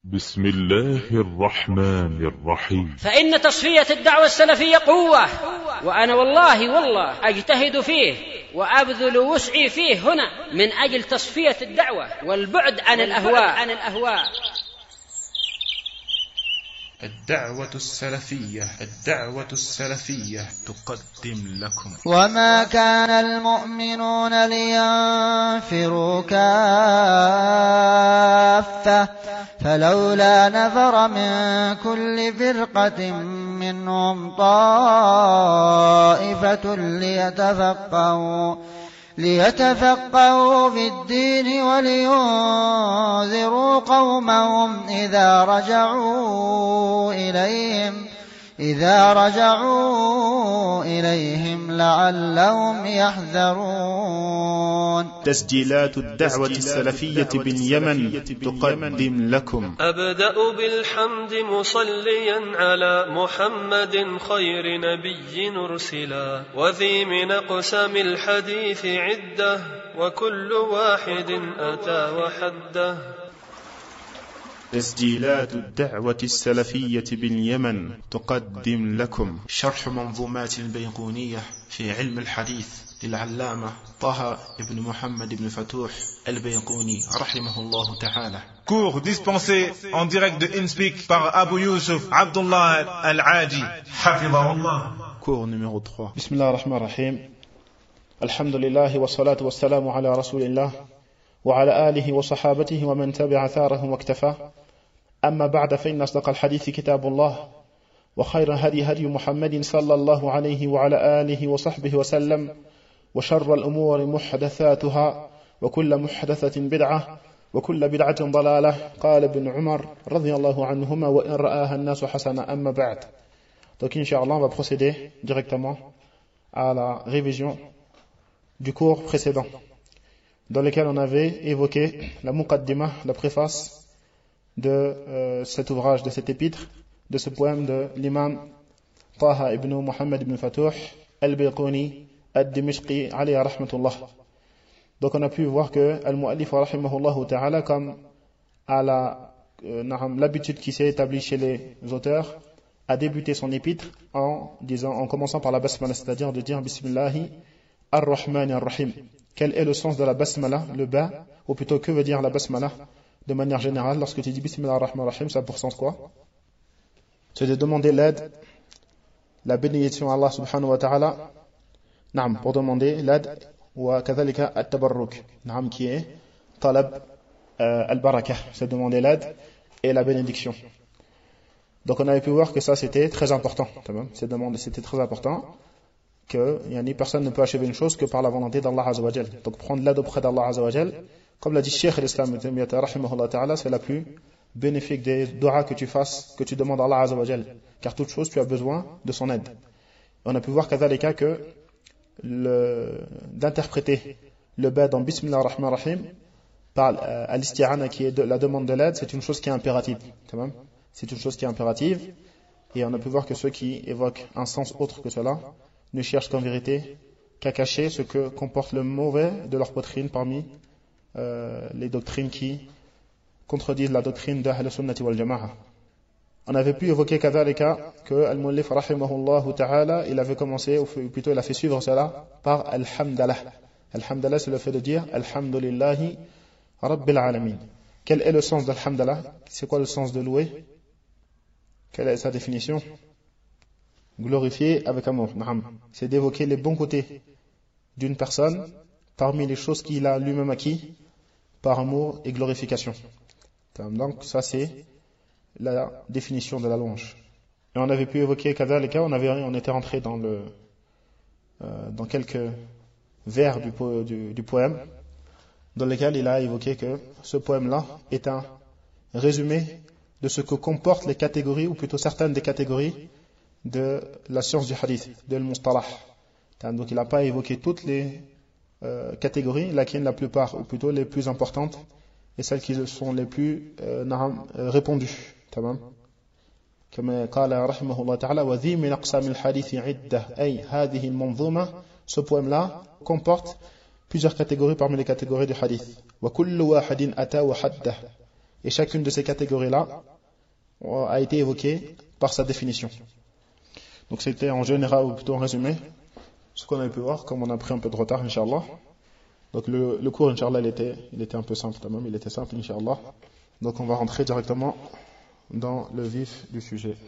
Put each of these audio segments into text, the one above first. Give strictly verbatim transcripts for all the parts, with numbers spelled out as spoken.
بسم الله الرحمن الرحيم. فإن تصفية الدعوة السلفية قوة، وأنا والله والله أجتهد فيه وأبذل وسعي فيه هنا من أجل تصفية الدعوة والبعد عن الأهواء عن الأهواء. الدعوة السلفية الدعوة السلفية تقدم لكم. وما كان المؤمنون لينفروا كافة فلولا نفر من كل فرقة منهم طائفة ليتفقهوا ليتفقهوا في الدين ولينذروا قومهم إذا رجعوا إليهم إذا رجعوا إليهم لعلهم يحذرون. تسجيلات الدعوة السلفية باليمن تقدم لكم. أبدأ بالحمد مصليا على محمد خير نبي أرسلا، وذي من أقسام الحديث عدة وكل واحد أتى وحده. تسجيلات الدعوة السلفية باليمن تقدم لكم شرح منظومات البيقونية في علم الحديث للعلامة طه بن محمد بن فتوح البيقوني رحمه الله تعالى. Cours dispensé en direct de InSpeak par Abu Yusuf Abdullah Al-Aji Hafidahullah. Cours numéro trois. Bismillah ar-Rahman ar-Rahim. Alhamdulillah wa salatu wa salamu ala rasulillah وعلى آله وصحابته ومن تبع ثاره واكتفى. أما بعد فإن أصدق الحديث كتاب الله وخير هدي هدي محمد صلى الله عليه وعلى آله وصحبه وسلم وشر الأمور محدثاتها وكل محدثة بدعة وكل بدعة ضلالة. قال ابن عمر رضي الله عنهما وإن رآها الناس حسنة. أما بعد. Donc Inch'Allah, on va procéder directement à la révision du cours précédent, dans lequel on avait évoqué la muqaddimah, la préface de euh, cet ouvrage, de cet épître, de ce poème de l'imam Taha ibn Muhammad ibn Fatouh al-Bayquni al-Dimishqi alayhi rahmatullah. Donc on a pu voir que al-Mu'allif rahimahullah ta'ala, comme à la, euh, l'habitude qui s'est établie chez les auteurs, a débuté son épître en disant, en commençant par la basmala, c'est-à-dire de dire Bismillahi ar-Rahman ar-Rahim. Quel est le sens de la basmala, le ba, ou plutôt que veut dire la basmala de manière générale? Lorsque tu dis Bismillah ar-Rahman ar-Rahim, ça a pour sens quoi? C'est de demander l'aide, la bénédiction à Allah subhanahu wa ta'ala, naam, pour demander l'aide, ou kadhalika at-tabarruk, naam, qui est talab al-barakah, c'est demander l'aide et la bénédiction. Donc on avait pu voir que ça c'était très important, cette demande c'était très important, que yani, personne ne peut achever une chose que par la volonté d'Allah Azza wa Jal. Donc prendre l'aide auprès d'Allah Azza wa Jal, comme l'a dit Cheikh l'Islam, c'est la plus bénéfique des doigts que tu fasses, que tu demandes à Allah Azza wa Jal. Car toute chose, tu as besoin de son aide. Et on a pu voir kadhalika que le, d'interpréter le ba dans Bismillah ar-Rahman ar-Rahim par euh, al-isti'ana, qui est de, la demande de l'aide, c'est une chose qui est impérative. C'est une chose qui est impérative. Et on a pu voir que ceux qui évoquent un sens autre que cela ne cherchent qu'en vérité qu'à cacher ce que comporte le mauvais de leur doctrine parmi euh, les doctrines qui contredisent la doctrine d'Ahl Sunnati wal Jama'a. On avait pu évoquer kadhalika que Al-Mu'allif rahimahullah ta'ala, il avait commencé, ou plutôt il a fait suivre cela par Alhamdallah. Alhamdallah, c'est le fait de dire Alhamdulillahi Rabbil Alamin. Quel est le sens d'Alhamdallah? C'est quoi le sens de louer? Quelle est sa définition? Glorifier avec amour. C'est d'évoquer les bons côtés d'une personne parmi les choses qu'il a lui-même acquis par amour et glorification. Donc ça c'est la définition de la louange. Et on avait pu évoquer kadhalika, on avait on était rentré dans le euh, dans quelques vers du, po, du, du poème, dans lesquels il a évoqué que ce poème-là est un résumé de ce que comportent les catégories, ou plutôt certaines des catégories de la science du hadith, de l'mustalah. Donc il n'a pas évoqué toutes les euh, catégories, laquelle la plupart, ou plutôt les plus importantes, et celles qui sont les plus euh, répandues. Comme قال رحمه الله تعالى وذي من أقسام الحديث عدة أي هذه المنظومة. Ce poème-là comporte plusieurs catégories parmi les catégories du hadith. وكل واحد أتى وحده. Et chacune de ces catégories-là a été évoquée par sa définition. Donc c'était en général, ou plutôt en résumé, ce qu'on avait pu voir, comme on a pris un peu de retard, Inch'Allah. Donc le, le cours, Inch'Allah, il était, il était un peu simple, tamam, il était simple, Inch'Allah. Donc on va rentrer directement dans le vif du sujet.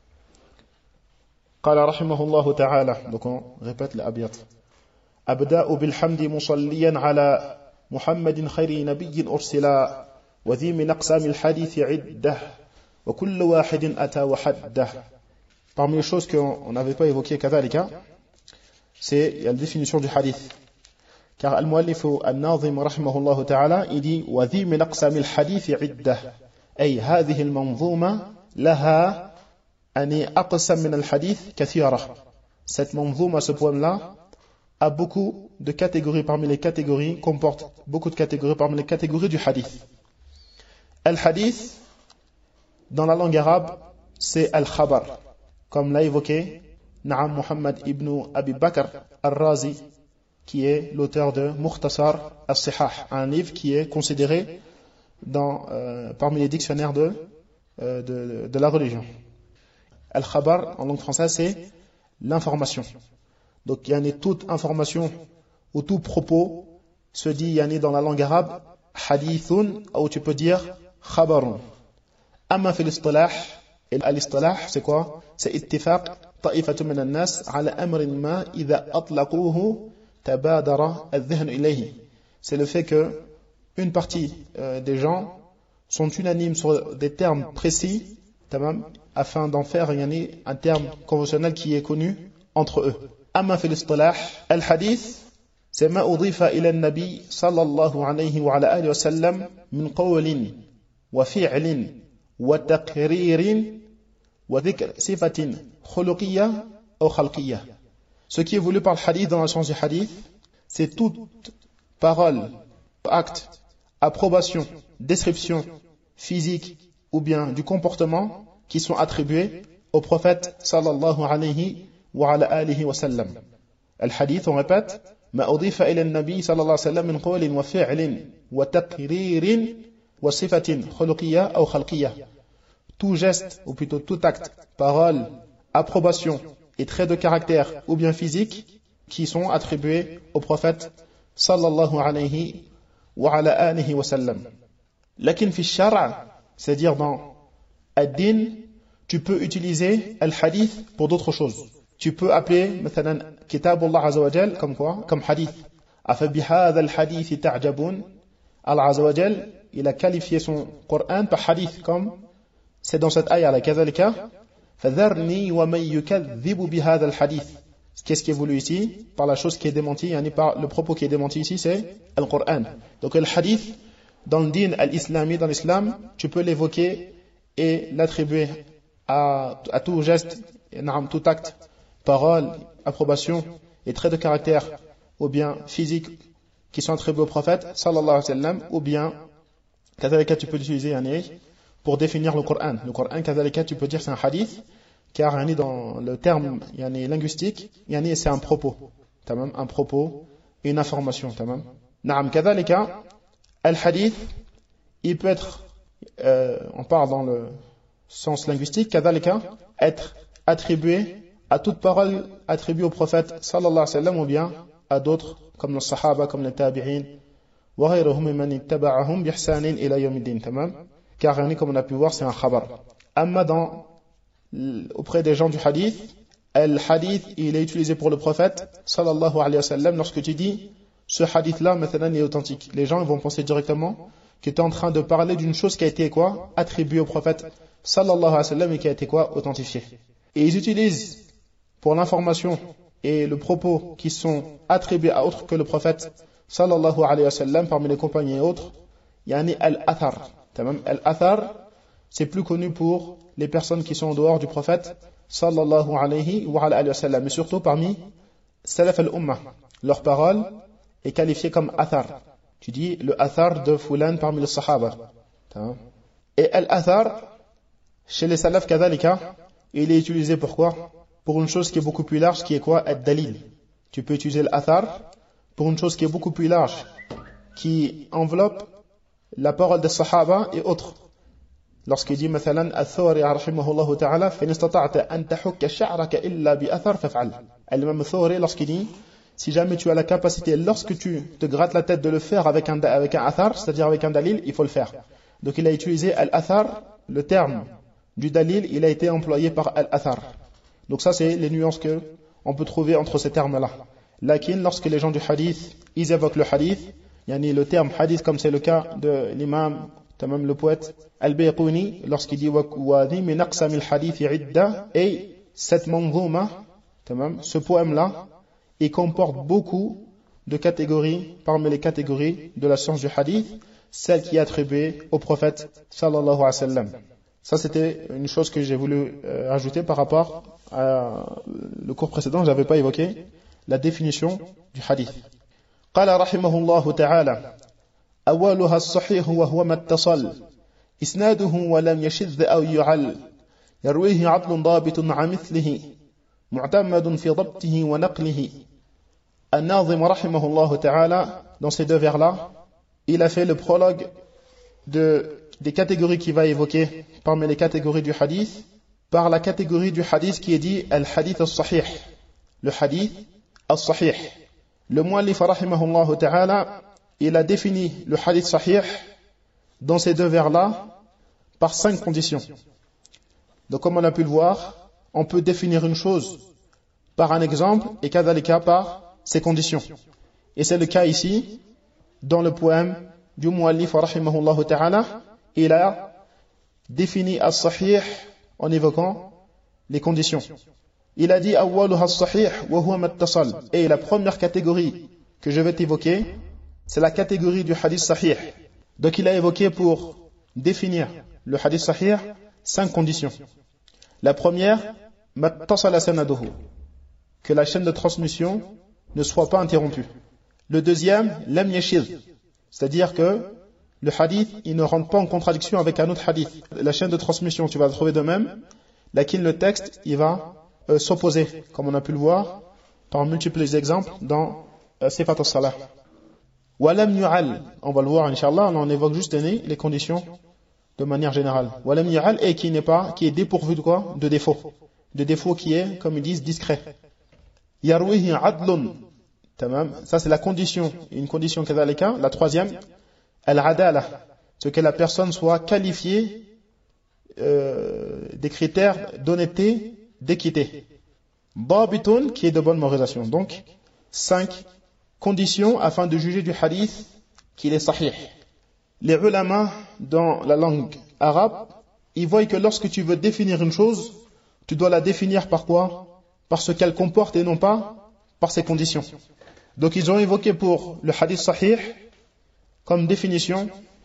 قال رحمه الله تعالى. Donc on répète les abiyat. أبدأ بالحمد مصليا على محمد خير نبي أرسلا وذي من أقسام الحديث عدة وكل واحد أتى وحده. Parmi les choses qu'on n'avait pas évoquées كذلك, c'est il y a la définition du hadith. Car المؤلف الناظم رحمه الله تعالى il dit وذي من أقسام الحديث عدة أي هذه المنظومة لها أن أقسم من الحديث كثيرة. Cette manzouma, ce poème-là, a beaucoup de catégories parmi les catégories, comporte beaucoup de catégories parmi les catégories du hadith. Al-hadith, dans la langue arabe, c'est al-khabar, comme l'a évoqué Na'am Muhammad ibn Abi Bakr al-Razi, qui est l'auteur de Mukhtasar al-Sihah, un livre qui est considéré dans, euh, parmi les dictionnaires de, euh, de, de la religion. Al-khabar, en langue française, c'est l'information. Donc, il y a toute information ou tout propos se dit yani, dans la langue arabe, hadithun, ou tu peux dire khabarun. Amma fi l'istilah, et l'istilah, c'est quoi? C'est ittifaq ta'ifatu min al-nas ala amrin ma idha atlaquhu tabadara al-dhihn ilayhi. C'est le fait que une partie euh, des gens sont unanimes sur des termes précis, tamam, afin d'en faire yani, un terme conventionnel qui est connu entre eux. أما في الاصطلاح الحديث c'est ما أضيف إلى النبي صلى الله عليه وعلى آله وسلم من قول وفعل وتقرير وذكر صفة خلقية أو خلقية. Ce qui est voulu par le hadith dans le sens du hadith, c'est toute parole, acte, approbation, description physique ou bien du comportement qui sont attribués au prophète sallallahu alayhi wa ala alihi wa sallam. Al-hadith, on répète, ما أضيف إلى النبي صلى الله عليه وسلم من قول وفعل وتقرير وصفة خلقية أو خلقية. Tout geste, ou plutôt tout acte, parole, approbation et trait de caractère ou bien physique qui sont attribués au prophète sallallahu alayhi wa ala alihi wa sallam. Lakin fi shara, c'est-à-dire dans ad-din, tu peux utiliser al-hadith pour d'autres choses. Tu peux appeler مثلا كتاب الله عز وجل comme quoi, comme hadith. أفبهذا الحديث تعجبون. Allah عز وجل, il a qualifié son Coran par hadith, comme c'est dans cette ayah là. كذلك فذرني ومن يكذب بهذا الحديث. Qu'est-ce qui est voulu ici? Par la chose qui est démentie, yani par le propos qui est démenti ici, c'est le Coran. Donc le hadith, dans le din al-islami, dans l'islam, tu peux l'évoquer et l'attribuer à, à tout geste, tout acte, parole, approbation et traits de caractère, ou bien physique, qui sont attribués au prophète, sallallahu alayhi wa sallam, ou bien, kadhalika, tu peux l'utiliser pour définir le Coran. Le Coran, kadhalika, tu peux dire c'est un hadith, car yani, dans le terme yani, linguistique, yani, c'est un propos, tamam, un propos, une information. Tamam. Naam, kadhalika, al-hadith, il peut être, euh, on parle dans le sens linguistique, kadhalika, être attribué à toute parole attribuée au prophète sallallahu alayhi wa sallam ou bien à d'autres comme les sahaba, comme les tabi'in wa ghayruhum mimman ittaba'ahum bi ihsanin ila yawmiddin, tamam, car comme on a pu voir c'est un khabar. Amma dans auprès des gens du hadith, le hadith il est utilisé pour le prophète sallallahu alayhi wa sallam. Lorsque tu dis ce hadith là maintenant est authentique, les gens vont penser directement que tu es en train de parler d'une chose qui a été quoi attribuée au prophète sallallahu alayhi wa sallam et qui a été quoi authentifiée. Et ils utilisent pour l'information et le propos qui sont attribués à autre que le prophète sallallahu alayhi wa sallam parmi les compagnons et autres, yani al-athar. Al-athar, c'est plus connu pour les personnes qui sont en dehors du prophète sallallahu alayhi wa sallam, mais surtout parmi salaf al-ummah. Leur parole est qualifiée comme athar. Tu dis le athar de fulan parmi les sahaba. Et al-athar, chez les salaf kadhalika, il est utilisé pour quoi? Pour une chose qui est beaucoup plus large, qui est quoi? Ad-dalil. Tu peux utiliser l'athar pour une chose qui est beaucoup plus large, qui enveloppe la parole des sahaba et autres. lorsqu'il dit مثلا الثوري رحمه الله تعالى فإن استطعت أن تحك شعرك إلا بأثر فافعل. L'imam al-Thawri, lorsqu'il dit si jamais tu as la capacité, lorsque tu te grattes la tête, de le faire avec un, avec un athar, c'est-à-dire avec un dalil, il faut le faire. Donc il a utilisé al-athar, le terme du dalil, il a été employé par al-athar. Donc ça c'est les nuances que on peut trouver entre ces termes-là. Lakin, lorsque les gens du hadith, ils évoquent le hadith, yani le terme hadith, comme c'est le cas de l'imam, même le poète Al-Bayquni, lorsqu'il dit وَذِي مِنْ أَقْسَمِ الْحَدِيثِ عِدَّةً, et cette manzouma, ce poème-là, il comporte beaucoup de catégories, parmi les catégories de la science du hadith, celle qui est attribuée au prophète sallallahu alayhi wa sallam. Ça c'était une chose que j'ai voulu euh, ajouter par rapport à le cours précédent, je n'avais pas évoqué la définition du hadith. قال رحمه الله تعالى أولها الصحيح وهو ما اتصل إسناده ولم يشذ أو يعل يرويه عدل ضابط عن مثله معتمد في ضبطه ونقله. الناظم رحمه الله تعالى, dans ces deux vers-là, il a fait le prologue de, des catégories qu'il va évoquer parmi les catégories du hadith, par la catégorie du hadith qui est dit al-hadith al-sahih, le hadith al-sahih. Le muallif rahimahullah ta'ala, il a défini le hadith sahih dans ces deux vers-là par cinq conditions. Donc comme on a pu le voir, on peut définir une chose par un exemple et kadhalika par ses conditions. Et c'est le cas ici dans le poème du muallif rahimahullah ta'ala. Il a défini as-sahih en évoquant les conditions. Il a dit awwaluha as-sahih wa huwa mattasal, et la première catégorie que je vais t'évoquer, c'est la catégorie du hadith sahih. Donc il a évoqué pour définir le hadith sahih cinq conditions. La première, mattasala sanaduhu, que la chaîne de transmission ne soit pas interrompue. Le deuxième, lam yashid, c'est-à-dire que le hadith, il ne rentre pas en contradiction avec un autre hadith. La chaîne de transmission, tu vas le trouver de même, laquelle le texte, il va euh, s'opposer, comme on a pu le voir par multiples exemples dans euh, Sifat al-Salah. Walam yu'al, on va le voir inshallah, on évoque juste les conditions de manière générale. Walam yu'al, et qui n'est pas, qui est dépourvu de quoi? De défaut. De défaut qui est, comme ils disent, discret. Yarwihi adlun, tamam, ça c'est la condition, une condition kadhalika. La troisième, al-adala, ce que la personne soit qualifiée euh, des critères d'honnêteté, d'équité. Dabitun, qui est de bonne mémorisation. Donc, cinq conditions afin de juger du hadith qu'il est sahih. Les ulama, dans la langue arabe, ils voient que lorsque tu veux définir une chose, tu dois la définir par quoi? Par ce qu'elle comporte et non pas par ses conditions. Donc ils ont évoqué pour le hadith sahih comme définition,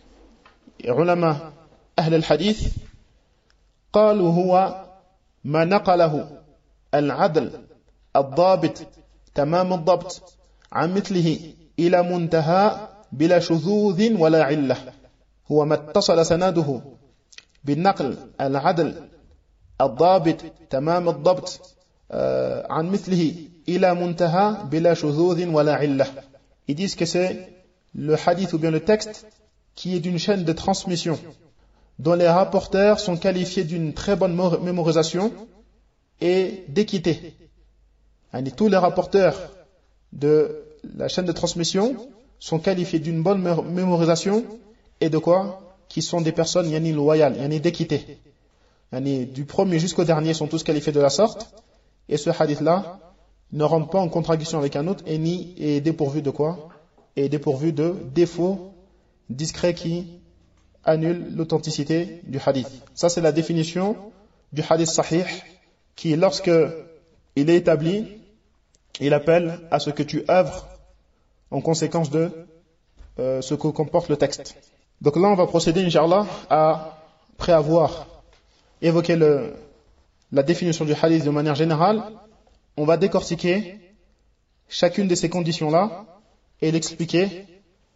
les ulama ahl al-hadith, قالوا هو ما نقله العدل الضابط تمام الضبط عن مثله إلى منتهى بلا شذوذ ولا علة هو ما اتصل سناده بالنقل العدل الضابط تمام الضبط عن مثله إلى منتهى بلا شذوذ ولا علة. Ils disent que c'est le hadith ou bien le texte qui est d'une chaîne de transmission dont les rapporteurs sont qualifiés d'une très bonne mémorisation et d'équité. Et tous les rapporteurs de la chaîne de transmission sont qualifiés d'une bonne mémorisation et de quoi? Qui sont des personnes yani loyales, yani d'équité. Yani du premier jusqu'au dernier sont tous qualifiés de la sorte. Et ce hadith-là ne rentre pas en contradiction avec un autre et ni est dépourvu de quoi? Est dépourvu de défauts discrets qui annulent l'authenticité du hadith. Ça c'est la définition du hadith sahih qui, lorsque il est établi, il appelle à ce que tu œuvres en conséquence de euh, ce que comporte le texte. Donc là on va procéder inshallah à, après avoir évoqué le, la définition du hadith de manière générale, on va décortiquer chacune de ces conditions-là et l'expliquer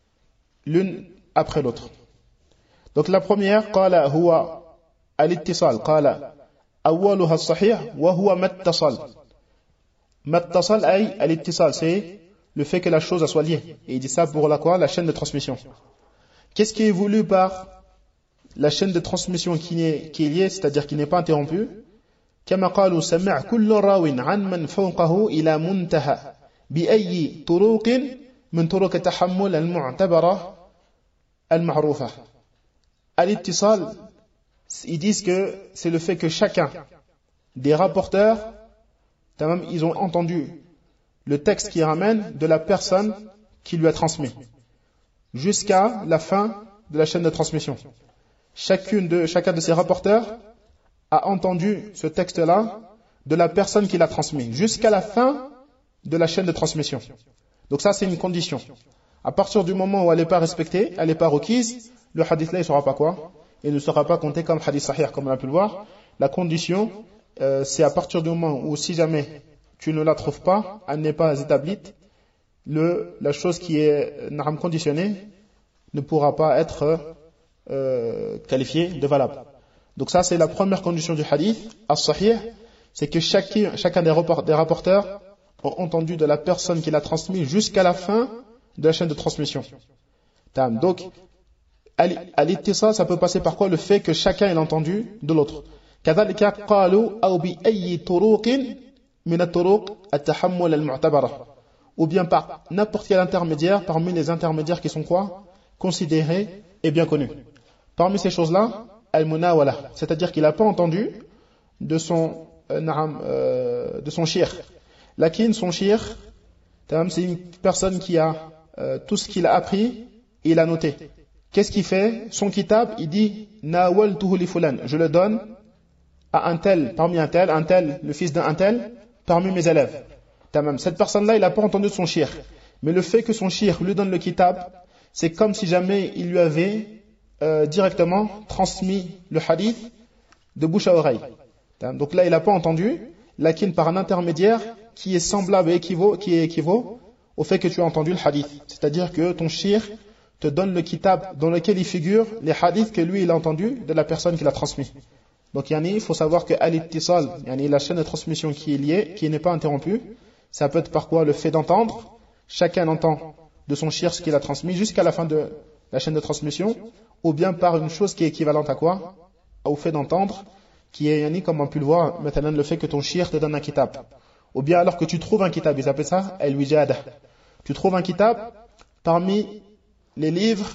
l'une après l'autre. Donc la première, qala huwa al-ittisal, qala awwaluha as-sahih wa huwa mattasal. Mattasal ay al-ittisal, c'est le fait que la chose soit liée. Et il dit ça pour la quoi? La chaîne de transmission. Qu'est-ce qui est voulu par la chaîne de transmission qui est, qui est liée, c'est-à-dire qui n'est pas interrompue. كما قالوا سمع كل راو عن من فوقه إلى منتهى بأي طرق من طرق التحمل المعتبرة المعروفة. Al-ittisal, ils disent que c'est le fait que chacun des rapporteurs, ils ont entendu le texte qui ramène de la personne qui lui a transmis jusqu'à la fin de la chaîne de transmission. Chacune de, chacun de ces rapporteurs a entendu ce texte-là de la personne qui l'a transmis jusqu'à la fin de la chaîne de transmission. Donc ça, c'est une condition. À partir du moment où elle n'est pas respectée, elle n'est pas requise, le hadith là, il ne sera pas quoi? Il ne sera pas compté comme hadith sahih, comme on a pu le voir. La condition, euh, c'est à partir du moment où, si jamais tu ne la trouves pas, elle n'est pas établie, le, la chose qui est naram conditionnée ne pourra pas être euh, qualifiée de valable. Donc ça, c'est la première condition du hadith, as-sahih, c'est que chacun, chacun des, rapport, des rapporteurs ont entendu de la personne qui l'a transmis jusqu'à la fin de la chaîne de transmission. Donc, à l'ittisal, ça peut passer par quoi? Le fait que chacun ait entendu de l'autre. كذلك قالوا أو بأي طرق من الطرق التحمل المعتبرة. Ou bien par n'importe quel intermédiaire parmi les intermédiaires qui sont quoi? Considérés et bien connus. Parmi ces choses-là, al-munawala, c'est-à-dire qu'il n'a pas entendu de son euh, euh, de son shir. Lakin, son shir, c'est une personne qui a euh, tout ce qu'il a appris, il a noté. Qu'est-ce qu'il fait? Son kitab, il dit nawaltuhu li fulan, je le donne à un tel, parmi un tel, un tel, le fils d'un tel, parmi mes élèves. Cette personne-là, il n'a pas entendu de son shir. Mais le fait que son shir lui donne le kitab, c'est comme si jamais il lui avait euh, directement transmis le hadith de bouche à oreille. Donc là, il n'a pas entendu, lakin par un intermédiaire qui est semblable et équivaut, qui est équivaut au fait que tu as entendu le hadith. C'est-à-dire que ton shir te donne le kitab dans lequel il figure les hadiths que lui il a entendus de la personne qui l'a transmis. Donc yani, il faut savoir que al-ittisal, yani, la chaîne de transmission qui est liée, qui n'est pas interrompue, ça peut être par quoi? Le fait d'entendre, chacun entend de son shir ce qu'il a transmis jusqu'à la fin de la chaîne de transmission, ou bien par une chose qui est équivalente à quoi? Au fait d'entendre, qui est yani, comme on peut le voir, maintenant le fait que ton shir te donne un kitab. Ou bien alors que tu trouves un kitab, ils appellent ça al-wijada. Tu trouves un kitab parmi les livres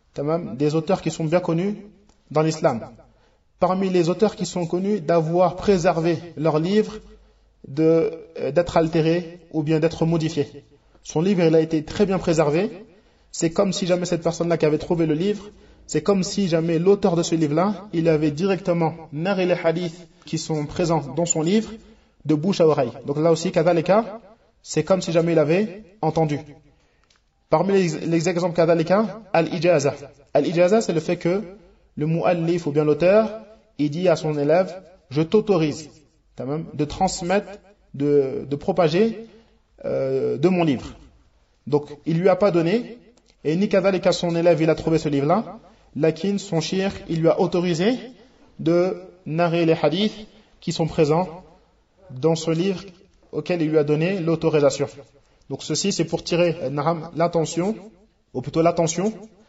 des auteurs qui sont bien connus dans l'islam. Parmi les auteurs qui sont connus d'avoir préservé leurs livres de, d'être altérés ou bien d'être modifiés. Son livre, il a été très bien préservé. C'est comme si jamais cette personne-là qui avait trouvé le livre, c'est comme si jamais l'auteur de ce livre-là, il avait directement narré les hadiths qui sont présents dans son livre de bouche à oreille. Donc là aussi, kadhalika, c'est comme si jamais il avait entendu. Parmi les, les exemples kadhalika, al-ijaza. Al-ijaza, c'est le fait que le mu'allif ou bien l'auteur, il dit à son élève, je t'autorise de transmettre, de, de propager euh, de mon livre. Donc, il lui a pas donné, et ni kadhalika son élève, il a trouvé ce livre-là, lakin son shir, il lui a autorisé de narrer les hadiths qui sont présents dans ce livre auquel il lui a donné l'autorisation. Donc ceci, c'est pour tirer l'attention, ou plutôt l'attention,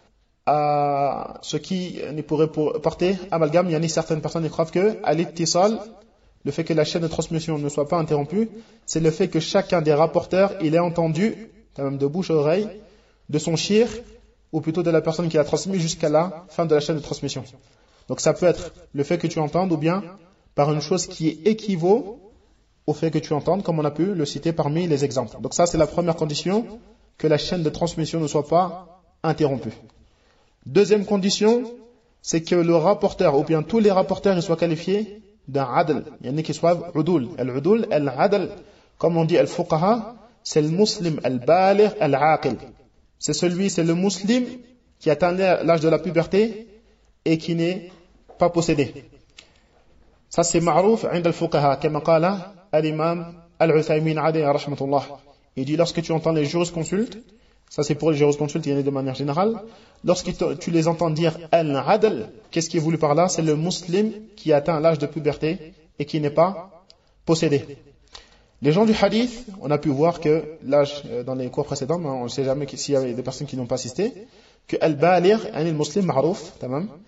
à ce qui ne pourrait porter amalgame. Il y a certaines personnes qui croient que à l'ittisal, le fait que la chaîne de transmission ne soit pas interrompue, c'est le fait que chacun des rapporteurs, il ait entendu, même de bouche à oreille, de son shir, ou plutôt de la personne qui l'a transmis jusqu'à la fin de la chaîne de transmission. Donc ça peut être le fait que tu entendes, ou bien par une chose qui est équivaut au fait que tu entendes, comme on a pu le citer parmi les exemples. Donc ça, c'est la première condition, que la chaîne de transmission ne soit pas interrompue. Deuxième condition, c'est que le rapporteur, ou bien tous les rapporteurs, ils soient qualifiés d'un adl. Il y en a qui soient udul. Al-udul, al-adl, comme on dit al-fuqaha, c'est le muslim al-baligh al-aqil. C'est celui, c'est le muslim qui atteint l'âge de la puberté et qui n'est pas possédé. Ça c'est ma'rouf عند الفقهاء كما قال الإمام العثيمين عليه رحمة الله. Il dit lorsque tu entends les jurisconsultes, ça c'est pour les jurisconsultes, il y en a de manière générale, lorsque tu les entends dire al-adl, qu'est-ce qui est voulu par là? C'est le muslim qui atteint l'âge de puberté et qui n'est pas possédé. Les gens du hadith, on a pu voir que l'âge, dans les cours précédents, on ne sait jamais s'il y avait des personnes qui n'ont pas assisté, que al-baligh, un muslim ma'rouf, tamam,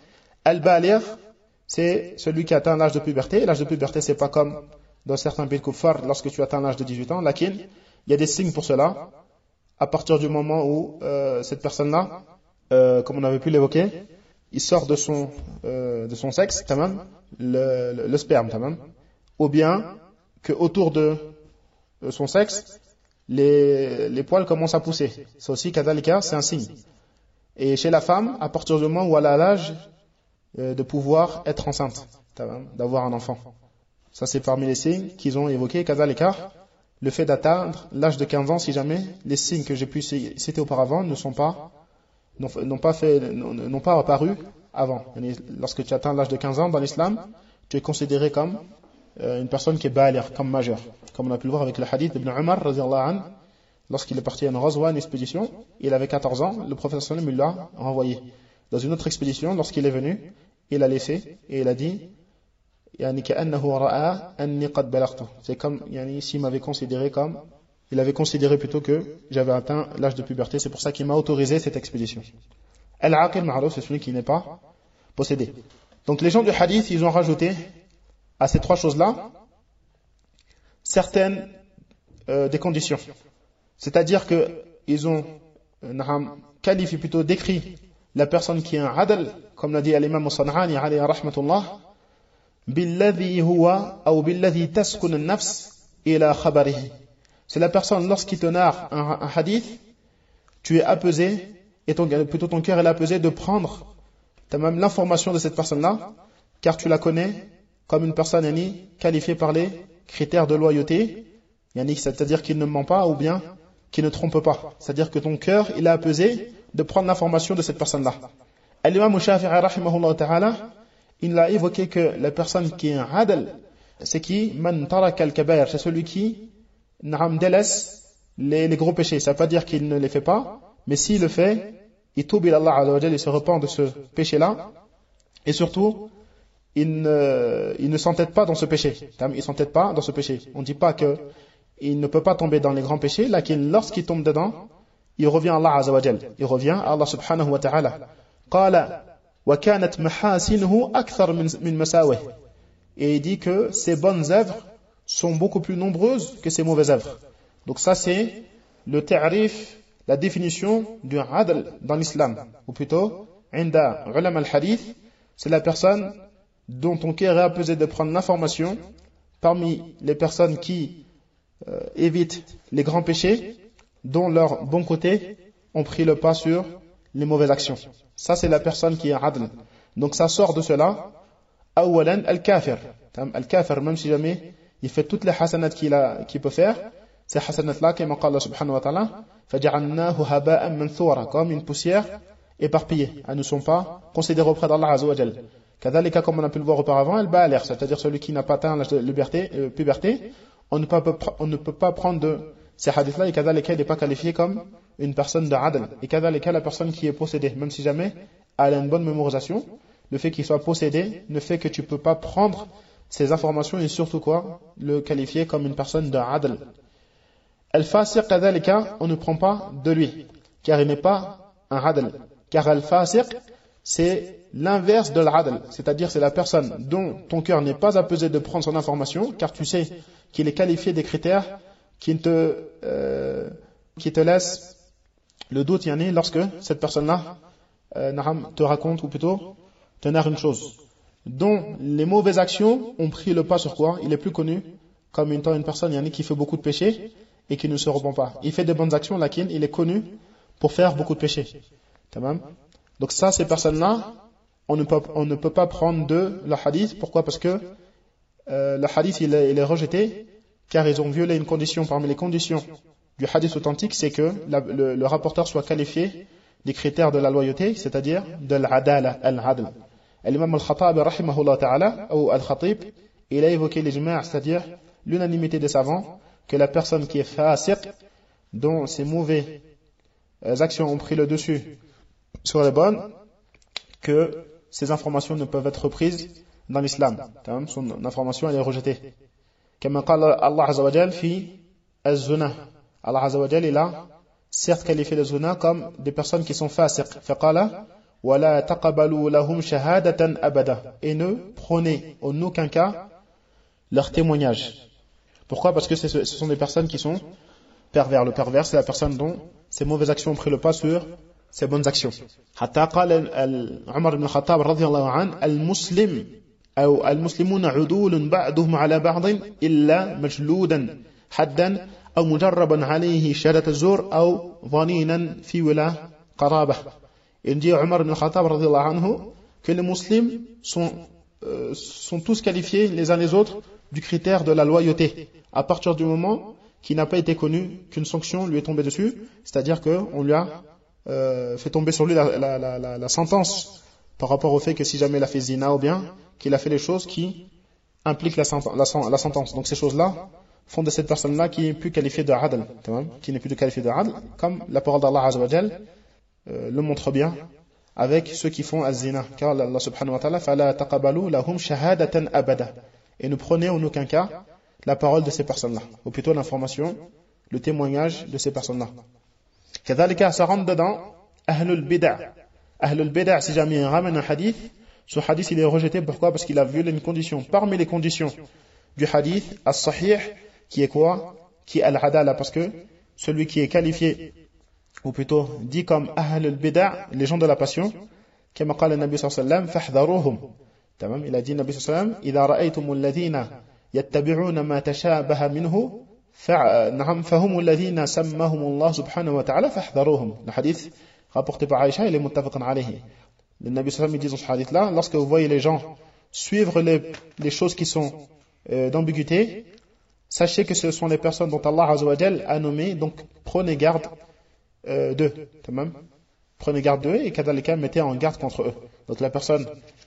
Al-Baligh, c'est celui qui atteint l'âge de puberté. L'âge de puberté, c'est pas comme dans certains pays de kuffar, lorsque tu atteins l'âge de dix-huit ans. Lakin, il y a des signes pour cela. À partir du moment où euh, cette personne-là, euh, comme on avait pu l'évoquer, il sort de son, euh, de son sexe, tamam, le, le, le sperme, tamam, ou bien que autour de son sexe, les, les poils commencent à pousser. C'est aussi, kadalika, c'est un signe. Et chez la femme, à partir du moment où elle a l'âge euh, de pouvoir être enceinte, tamam, d'avoir un enfant. Ça, c'est parmi les signes qu'ils ont évoqués, kadalika, le fait d'atteindre l'âge de quinze ans, si jamais les signes que j'ai pu citer auparavant ne sont pas, n'ont pas fait, n'ont pas apparu avant. Lorsque tu atteins l'âge de quinze ans dans l'islam, tu es considéré comme une personne qui est baligh, comme majeur. Comme on a pu le voir avec le hadith d'Ibn Umar, radiyallahu anhu, lorsqu'il est parti à une ghazwa, une expédition, il avait quatorze ans, le prophète sallallahu alayhi wa sallam l'a renvoyé. Dans une autre expédition, lorsqu'il est venu, il a laissé, et il a dit, c'est comme yani, s'il m'avait considéré comme, il avait considéré plutôt que j'avais atteint l'âge de puberté, c'est pour ça qu'il m'a autorisé cette expédition. Al-Aqil Ma'ruf, c'est celui qui n'est pas possédé. Donc les gens du hadith, ils ont rajouté à ces trois choses-là certaines euh, des conditions. C'est-à-dire qu'ils ont euh, qualifié, plutôt décrit la personne qui est un adl, comme l'a dit l'imam As-San'ani alayhi rahmatullah, billadhi huwa ou billadhi taskun an-nafs ila khabarihi. C'est la personne, lorsqu'il te narre un, un hadith, tu es apaisé, et ton, plutôt ton cœur est apaisé de prendre même l'information de cette personne-là, car tu la connais comme une personne yani, qualifiée par les critères de loyauté, yani, c'est-à-dire qu'il ne ment pas ou bien qu'il ne trompe pas. C'est-à-dire que ton cœur, il est apaisé de prendre l'information de cette personne-là. Al-Imam Shafi'i rahimahullah ta'ala, il a évoqué que la personne qui est un adl, c'est qui man taraka al-kabair, c'est celui qui n'am délaisse les, les gros péchés. Ça ne veut pas dire qu'il ne les fait pas, mais s'il le fait, il toube ila Allah azza wa jalla, il se repent de ce péché-là, et surtout, il ne, il ne s'entête pas dans ce péché. Il ne s'entête pas dans ce péché. On ne dit pas que il ne peut pas tomber dans les grands péchés, là, lorsqu'il tombe dedans, il revient à Allah azza wa jalla. Il revient à Allah subhanahu wa ta'ala. Qala wa kanat mahasinuhu akthar min masawih. Et il dit que ses bonnes œuvres sont beaucoup plus nombreuses que ses mauvaises œuvres. Donc ça c'est le ta'rif, la définition du adl dans l'islam, ou plutôt inda ulama al-hadith, c'est la personne dont ton cœur est apaisé de prendre l'information parmi les personnes qui euh, évitent les grands péchés, dont leurs bons côtés ont pris le pas sur les mauvaises actions. Ça c'est la personne qui est adl. Donc ça sort de cela, awalan al-kafir. Al-kafir, même si jamais il fait toutes les hasanats qu'il a, qu'il peut faire, ces hasanats-là, comme Allah subhanahu wa ta'ala, فَجَعَلْنَاهُ هَبَاءً مَنْثُورًا, comme une poussière éparpillée. Elles ne sont pas considérées auprès d'Allah azza wa jalla. Kadhalika, comme on a pu le voir auparavant, al-baligh, c'est-à-dire celui qui n'a pas atteint l'âge de liberté, euh, puberté, on ne, peut, on ne peut pas prendre de ces hadiths-là, et kadhalika, il n'est pas qualifié comme une personne de adl. Et kadhalika, la personne qui est possédée, même si jamais elle a une bonne mémorisation, le fait qu'il soit possédé ne fait que tu ne peux pas prendre ces informations et surtout quoi, le qualifier comme une personne de adl. Al-fasiq, kadhalika, on ne prend pas de lui, car il n'est pas un adl. Car al-fasiq, c'est l'inverse de l'adl, c'est-à-dire c'est la personne dont ton cœur n'est pas apaisé de prendre son information, car tu sais qu'il est qualifié des critères qui te, euh, qui te laissent le doute, yani, lorsque cette personne-là euh, te raconte, ou plutôt te narre une chose, dont les mauvaises actions ont pris le pas sur quoi? Il est plus connu comme étant une personne yani, qui fait beaucoup de péchés et qui ne se repent pas. Il fait de bonnes actions, lakin il est connu pour faire beaucoup de péchés. Tamam? Donc ça, ces personnes-là, on ne peut, on ne peut pas prendre de le hadith. Pourquoi? Parce que euh, le hadith, il est, il est rejeté, car ils ont violé une condition parmi les conditions du hadith authentique, c'est que la, le, le rapporteur soit qualifié des critères de la loyauté, c'est-à-dire de l'adala, al-adl. L'imam al-Khattabi, rahimahullah ta'ala, ou al-Khatib, il a évoqué l'ijma', c'est-à-dire l'unanimité des savants, que la personne qui est fasiq, dont ses mauvaises actions ont pris le dessus sur les bonnes, que ces informations ne peuvent être reprises dans l'islam. Son information, elle est rejetée. Comme Allah Azza wa Jal fi az-zuna. Allah Azza wa Jal, il a certes qualifié les zuna comme des personnes qui sont fasiq. Faqala وَلَا تَقَبَلُوا لَهُمْ شَهَادَةً أَبَدًا. Et ne prenez en aucun cas leur témoignage. Pourquoi? Parce que ce sont des personnes qui sont pervers. Le pervers, c'est la personne dont ses mauvaises actions ont pris le pas sur ses bonnes actions. حتى قال عمر بن الخطاب رضي الله عنه المسلم أو المسلمون عدول بعضهم على بعض إلا مجلودا حدا أو مجربا عليه شهادة الزور أو ظنينا في ولا قرابة. Il dit Omar ibn Khattab radhiyallahu anhu que les musulmans sont, euh, sont tous qualifiés les uns les autres du critère de la loyauté à partir du moment qu'il n'a pas été connu qu'une sanction lui est tombée dessus, c'est-à-dire qu'on lui a euh, fait tomber sur lui la, la, la, la, la sentence par rapport au fait que si jamais il a fait zina ou bien qu'il a fait les choses qui impliquent la, la, la sentence. Donc ces choses-là font de cette personne-là qui n'est plus qualifiée de adl, qui n'est plus de qualifiée de adl, comme la parole d'Allah Azza wa Jal Euh, le montre bien avec ceux qui font az-zina, car Allah subhanahu wa ta'ala فَلَا تَقَبَلُوا لَهُمْ شَهَادَةً أَبَدًا. Et ne prenez en aucun cas la parole de ces personnes-là, ou plutôt l'information, le témoignage de ces personnes-là. كذلك ça rentre dedans Ahlul Bid'a. Ahlul Bid'a, si jamais il ramène un hadith, ce hadith il est rejeté. Pourquoi? Parce qu'il a violé une condition parmi les conditions du hadith as-sahih, qui est quoi? Qui est al-adala, parce que celui qui est qualifié ou plutôt dit comme Ahl al-Bida', les gens de la passion, comme قال النبي صلى الله عليه وسلم فاحذروهم. تمام. Il a dit النبي صلى الله عليه وسلم إذا رأيتم الذين يتبعون ما تشابه منه نعم فهم الذين سماهم الله سبحانه وتعالى فاحذروهم. Le hadith rapporté par Aïcha, il est muttafaqun alayhi. Le Nabi sallallahu alayhi wa sallam dit dans ce hadith là, lorsque vous voyez les gens suivre les, les choses qui sont euh, d'ambiguïté, sachez que ce sont les personnes dont Allah Azza wa Jal a nommé, donc prenez garde Euh, d'eux, prenez garde d'eux et kadalika mettez en garde contre eux. Donc la personne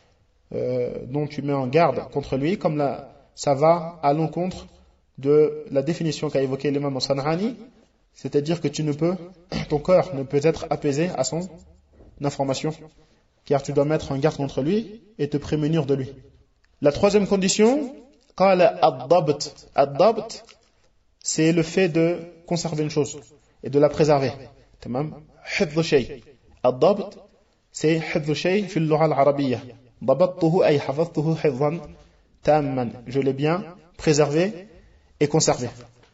euh, dont tu mets en garde contre lui, comme la, ça va à l'encontre de la définition qu'a évoquée l'imam San'ani, c'est-à-dire que tu ne peux, ton cœur ne peut être apaisé à son information, car tu dois mettre en garde contre lui et te prémunir de lui. La troisième condition, qala ad-dabt. Ad-dabt, c'est le fait de conserver une chose et de la préserver. تمام. حفظ شيء. الضبط c'est حفظ شيء في اللغة العربية. ضبطته أي حفظته حفظا تاما. Je l'ai bien préservé et conservé.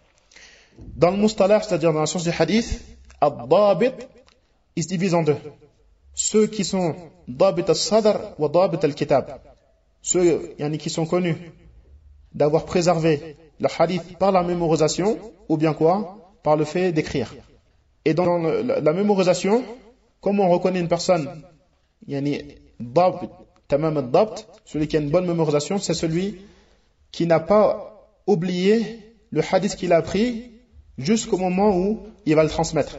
Dans le mustalah, c'est-à-dire dans la science du hadith, الضابط il se divise en deux. Ceux qui sont ضابط الصدر وضابط الكتاب. Ceux yani, qui sont connus d'avoir préservé le hadith par la mémorisation ou bien quoi? Par le fait d'écrire. Et dans la mémorisation, comment on reconnaît une personne, yani, dabt, tamam ad-dabt, celui qui a une bonne mémorisation, c'est celui qui n'a pas oublié le hadith qu'il a appris jusqu'au moment où il va le transmettre.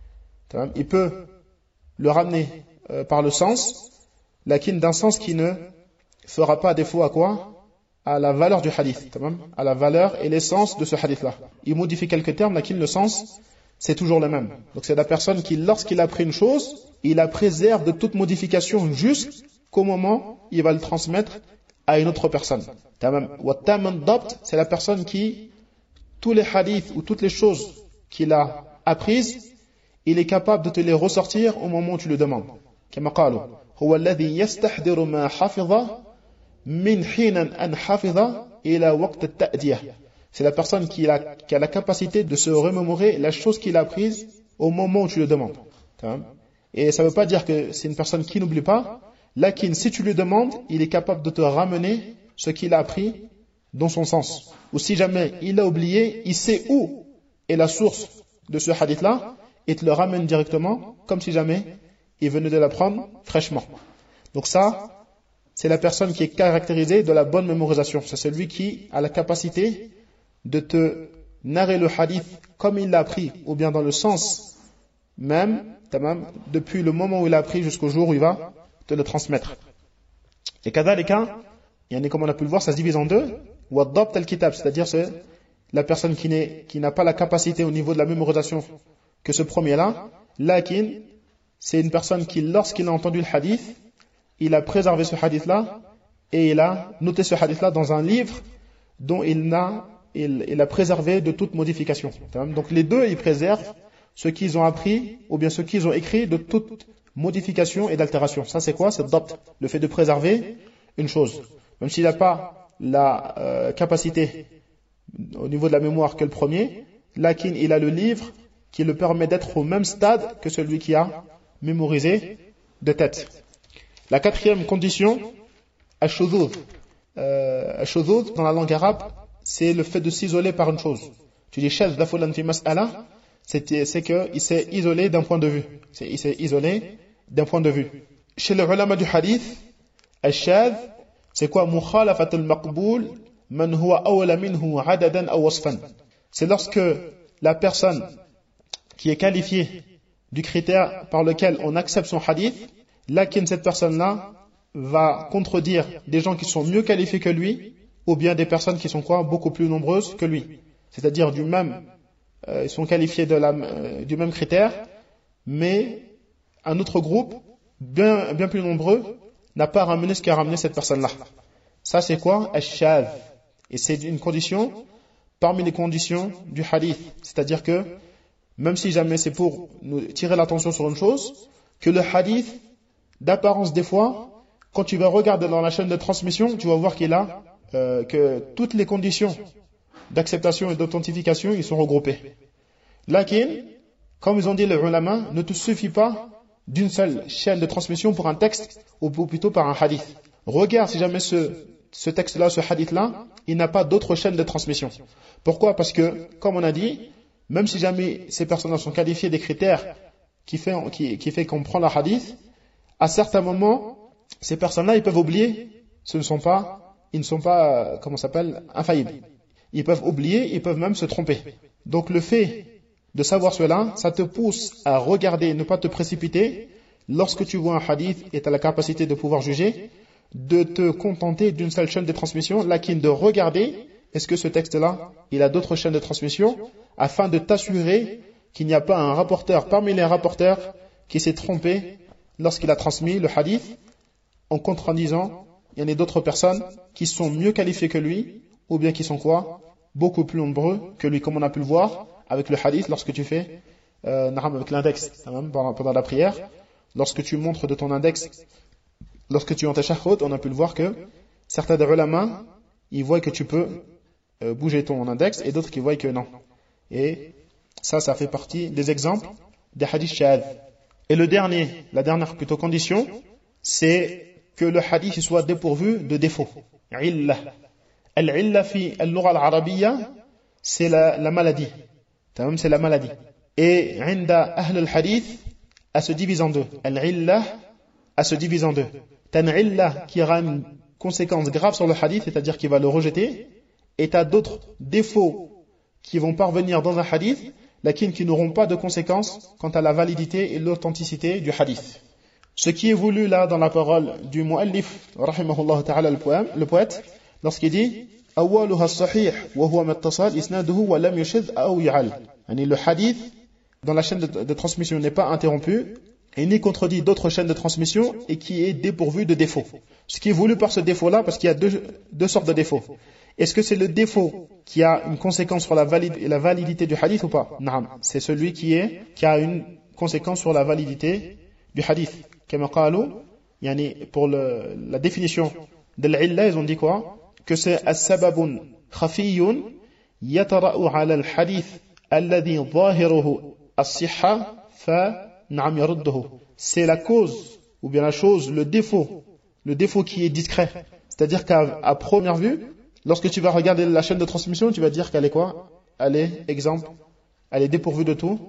Il peut le ramener euh, par le sens, lakin d'un sens qui ne fera pas défaut à quoi? À la valeur du hadith, à la valeur et l'essence de ce hadith-là. Il modifie quelques termes, lakin le sens, c'est toujours le même. Donc c'est la personne qui, lorsqu'il a appris une chose, il la préserve de toute modification jusqu'au moment où il va le transmettre à une autre personne. C'est la personne qui, tous les hadiths ou toutes les choses qu'il a apprises, il est capable de te les ressortir au moment où tu le demandes. كما قالوا هو الذي يستحضر ما حفظ من حين أن حفظ إلى وقت التأدية. C'est la personne qui a, qui a la capacité de se remémorer la chose qu'il a apprise au moment où tu le demandes. Et ça ne veut pas dire que c'est une personne qui n'oublie pas. Lakin, si tu lui demandes, il est capable de te ramener ce qu'il a appris dans son sens. Ou si jamais il a oublié, il sait où est la source de ce hadith-là et te le ramène directement, comme si jamais il venait de l'apprendre fraîchement. Donc ça, c'est la personne qui est caractérisée de la bonne mémorisation. C'est celui qui a la capacité de te narrer le hadith comme il l'a appris, ou bien dans le sens même, depuis le moment où il l'a appris jusqu'au jour où il va te le transmettre. Et kadhalika, comme on a pu le voir, ça se divise en deux. Wad-dabt al-kitab, c'est-à-dire c'est la personne qui, n'est, qui n'a pas la capacité au niveau de la mémorisation que ce premier-là. Lakin, c'est une personne qui, lorsqu'il a entendu le hadith, il a préservé ce hadith-là et il a noté ce hadith-là dans un livre dont il n'a Il, il a préservé de toute modification. Donc les deux, ils préservent ce qu'ils ont appris ou bien ce qu'ils ont écrit de toute modification et d'altération. Ça c'est quoi? C'est le dabt, le fait de préserver une chose. Même s'il n'a pas la euh, capacité au niveau de la mémoire que le premier, lakin il a le livre qui le permet d'être au même stade que celui qui a mémorisé de tête. La quatrième condition, al-shudhud. Euh, al-shudhud, dans la langue arabe, c'est le fait de s'isoler par une chose. Tu dis shadh fulan fi mas'ala, c'est, c'est qu'il s'est isolé d'un point de vue. C'est, il s'est isolé d'un point de vue. Chez les ulama du hadith, al-shadh, c'est quoi? Mukhalafat al-maqboul man huwa awla minhu adadan aw wasfan. C'est lorsque la personne qui est qualifiée du critère par lequel on accepte son hadith, laquelle cette personne-là va contredire des gens qui sont mieux qualifiés que lui, ou bien des personnes qui sont quoi? Beaucoup plus nombreuses que lui. C'est-à-dire du même, euh, ils sont qualifiés de la, euh, du même critère, mais un autre groupe, bien, bien plus nombreux, n'a pas ramené ce qu'a ramené cette personne-là. Ça c'est quoi? Ash-shadh. Et c'est une condition parmi les conditions du hadith. C'est-à-dire que, même si jamais c'est pour nous tirer l'attention sur une chose, que le hadith, d'apparence des fois, quand tu vas regarder dans la chaîne de transmission, tu vas voir qu'il a, euh, que toutes les conditions d'acceptation et d'authentification, ils sont regroupées. Lakin, comme ils ont dit les ulama, ne te suffit pas d'une seule chaîne de transmission pour un texte, ou plutôt par un hadith. Regarde si jamais ce, ce texte-là, ce hadith-là, il n'a pas d'autre chaîne de transmission. Pourquoi? Parce que, comme on a dit, même si jamais ces personnes sont qualifiées des critères qui fait, qui, qui fait qu'on prend la hadith, à certains moments, ces personnes-là, ils peuvent oublier, ce ne sont pas, ils ne sont pas, comment ça s'appelle, infaillibles. Ils peuvent oublier, ils peuvent même se tromper. Donc le fait de savoir cela, ça te pousse à regarder, ne pas te précipiter, lorsque tu vois un hadith et tu as la capacité de pouvoir juger, de te contenter d'une seule chaîne de transmission, laquelle de regarder, est-ce que ce texte-là, il a d'autres chaînes de transmission, afin de t'assurer qu'il n'y a pas un rapporteur parmi les rapporteurs qui s'est trompé lorsqu'il a transmis le hadith, en contredisant, il y en a d'autres personnes qui sont mieux qualifiées que lui, ou bien qui sont quoi? Beaucoup plus nombreux que lui, comme on a pu le voir avec le hadith lorsque tu fais, euh, avec l'index, pendant, pendant la prière, lorsque tu montres de ton index, lorsque tu es en tashahhud, on a pu le voir que certains des ulama, ils voient que tu peux euh, bouger ton index, et d'autres qui voient que non. Et ça, ça fait partie des exemples des hadiths shadh. Et le dernier, la dernière plutôt condition, c'est que le hadith soit dépourvu de défauts. Illa. Al-illa fi al-lugha al-arabiyya, c'est la, la maladie. C'est la maladie. Et inda ahl al-hadith, elle se divise en deux. Al-illa, elle se divise en deux. T'as une illa qui aura une conséquence grave sur le hadith, c'est-à-dire qu'il va le rejeter, et t'as d'autres défauts qui vont parvenir dans un hadith, laquelle qui n'auront pas de conséquences quant à la validité et l'authenticité du hadith. Ce qui est voulu là dans la parole du muallif, rahimahullah ta'ala, le poème, le poète, lorsqu'il dit أولها الصحيح وهو ما اتصل إسناده ولم يشذ أو يعل. Le hadith dans la chaîne de, de transmission n'est pas interrompu et ni contredit d'autres chaînes de transmission et qui est dépourvu de défauts. Ce qui est voulu par ce défaut-là, parce qu'il y a deux, deux sortes de défauts. Est-ce que c'est le défaut qui a une conséquence sur la, valide, la validité du hadith ou pas? Non, c'est celui qui, est, qui a une conséquence sur la validité du hadith. Comme قالوا, yani pour le, la définition de l'illa, ils ont dit quoi? Que c'est as-sababun khafiyun yatara'u 'ala al-hadith alladhi zahiruhu as-sihha fa na'am yarudduhu. C'est la cause ou bien la chose, le défaut, le défaut qui est discret. C'est-à-dire qu'à à première vue, lorsque tu vas regarder la chaîne de transmission, tu vas dire qu'elle est quoi? Elle est, exemple, elle est dépourvue de tout,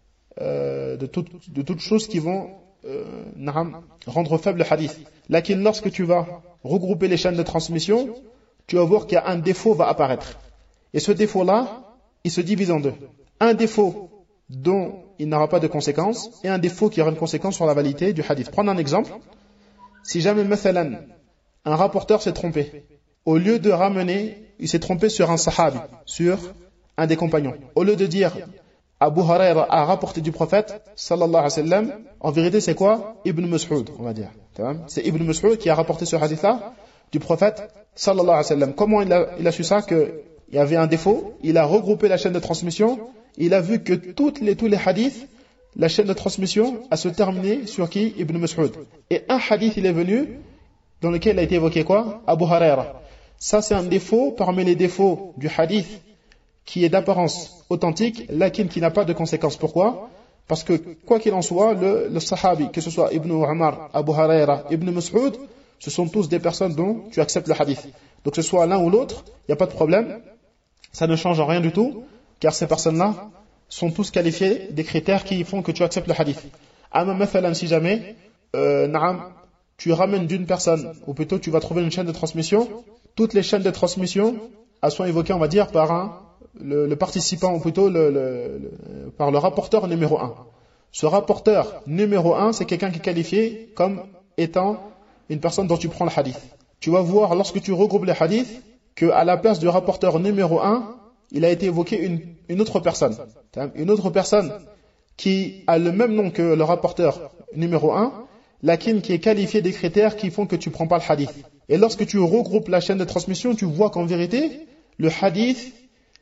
euh, de, tout de toutes choses qui vont euh, rendre faible le hadith. Laquelle, lorsque tu vas regrouper les chaînes de transmission, tu vas voir qu'il y a un défaut va apparaître. Et ce défaut-là, il se divise en deux. Un défaut dont il n'aura pas de conséquences, et un défaut qui aura une conséquence sur la validité du hadith. Prends un exemple. Si jamais, mathalan, un rapporteur s'est trompé, au lieu de ramener, il s'est trompé sur un sahabi, sur un des compagnons. Au lieu de dire, Abu Huraira a rapporté du prophète, sallallahu alayhi wa sallam, en vérité c'est quoi? Ibn Mas'ud, on va dire. C'est Ibn Mas'ud qui a rapporté ce hadith-là du prophète, sallallahu alayhi wa sallam. Comment il a, il a su ça? Qu'il y avait un défaut, il a regroupé la chaîne de transmission, il a vu que toutes les, tous les hadiths la chaîne de transmission a se terminé sur qui? Ibn Mas'ud. Et un hadith, il est venu, dans lequel a été évoqué quoi? Abu Huraira. Ça, c'est un défaut parmi les défauts du hadith qui est d'apparence authentique, lakin qui n'a pas de conséquences. Pourquoi? Parce que, quoi qu'il en soit, le, le sahabi, que ce soit Ibn Umar, Abu Huraira, Ibn Mas'ud, ce sont tous des personnes dont tu acceptes le hadith. Donc, que ce soit l'un ou l'autre, il n'y a pas de problème. Ça ne change rien du tout, car ces personnes-là sont tous qualifiés des critères qui font que tu acceptes le hadith. Amma mathalan, si jamais, euh, naam, tu ramènes d'une personne, ou plutôt tu vas trouver une chaîne de transmission, toutes les chaînes de transmission, elles sont évoquées, on va dire, par un, le, le participant, ou plutôt le, le, le, par le rapporteur numéro un. Ce rapporteur numéro un, c'est quelqu'un qui est qualifié comme étant une personne dont tu prends le hadith. Tu vas voir, lorsque tu regroupes les hadiths, qu'à la place du rapporteur numéro un, il a été évoqué une, une autre personne. Une autre personne qui a le même nom que le rapporteur numéro un, laquelle qui est qualifiée des critères qui font que tu ne prends pas le hadith. Et lorsque tu regroupes la chaîne de transmission, tu vois qu'en vérité, le hadith,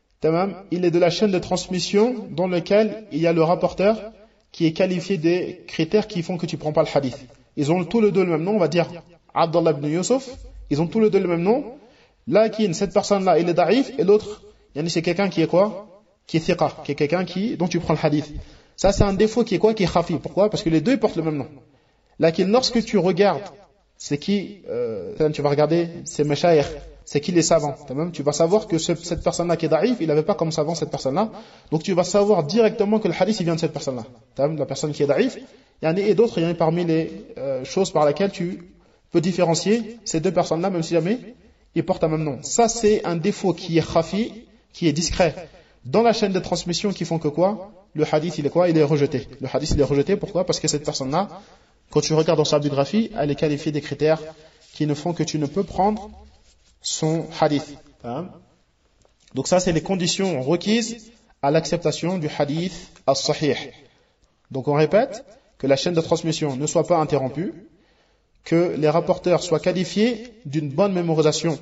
il est de la chaîne de transmission dans laquelle il y a le rapporteur qui est qualifié des critères qui font que tu ne prends pas le hadith. Ils ont tous les deux le même nom, on va dire Abdullah ibn Yusuf, ils ont tous les deux le même nom. Lakin, cette personne-là, il est da'if, et l'autre, c'est quelqu'un qui est quoi? Qui est thiqa, qui est quelqu'un qui, dont tu prends le hadith. Ça, c'est un défaut qui est quoi? Qui est khafi. Pourquoi? Parce que les deux portent le même nom. Lakin, lorsque tu regardes, c'est qui, euh, tu vas regarder, c'est mashayikh, c'est qui les savants. Même, tu vas savoir que ce, cette personne-là qui est da'if, il n'avait pas comme savant cette personne-là. Donc, tu vas savoir directement que le hadith, il vient de cette personne-là. La personne qui est da'if. Il y en a et d'autres, il y en a parmi les euh, choses par lesquelles tu peux différencier ces deux personnes-là, même si jamais ils portent un même nom. Ça, c'est un défaut qui est khafi, qui est discret. Dans la chaîne de transmission qui font que quoi? Le hadith, il est quoi? Il est rejeté. Le hadith, il est rejeté. Pourquoi? Parce que cette personne-là, quand tu regardes dans sa biographie, elle est qualifiée des critères qui ne font que tu ne peux prendre son hadith. Hein? Donc ça, c'est les conditions requises à l'acceptation du hadith as-sahih. Donc on répète que la chaîne de transmission ne soit pas interrompue, que les rapporteurs soient qualifiés d'une bonne mémorisation.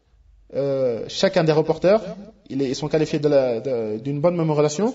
Euh, chacun des rapporteurs, ils sont qualifiés de la, de, d'une bonne mémorisation,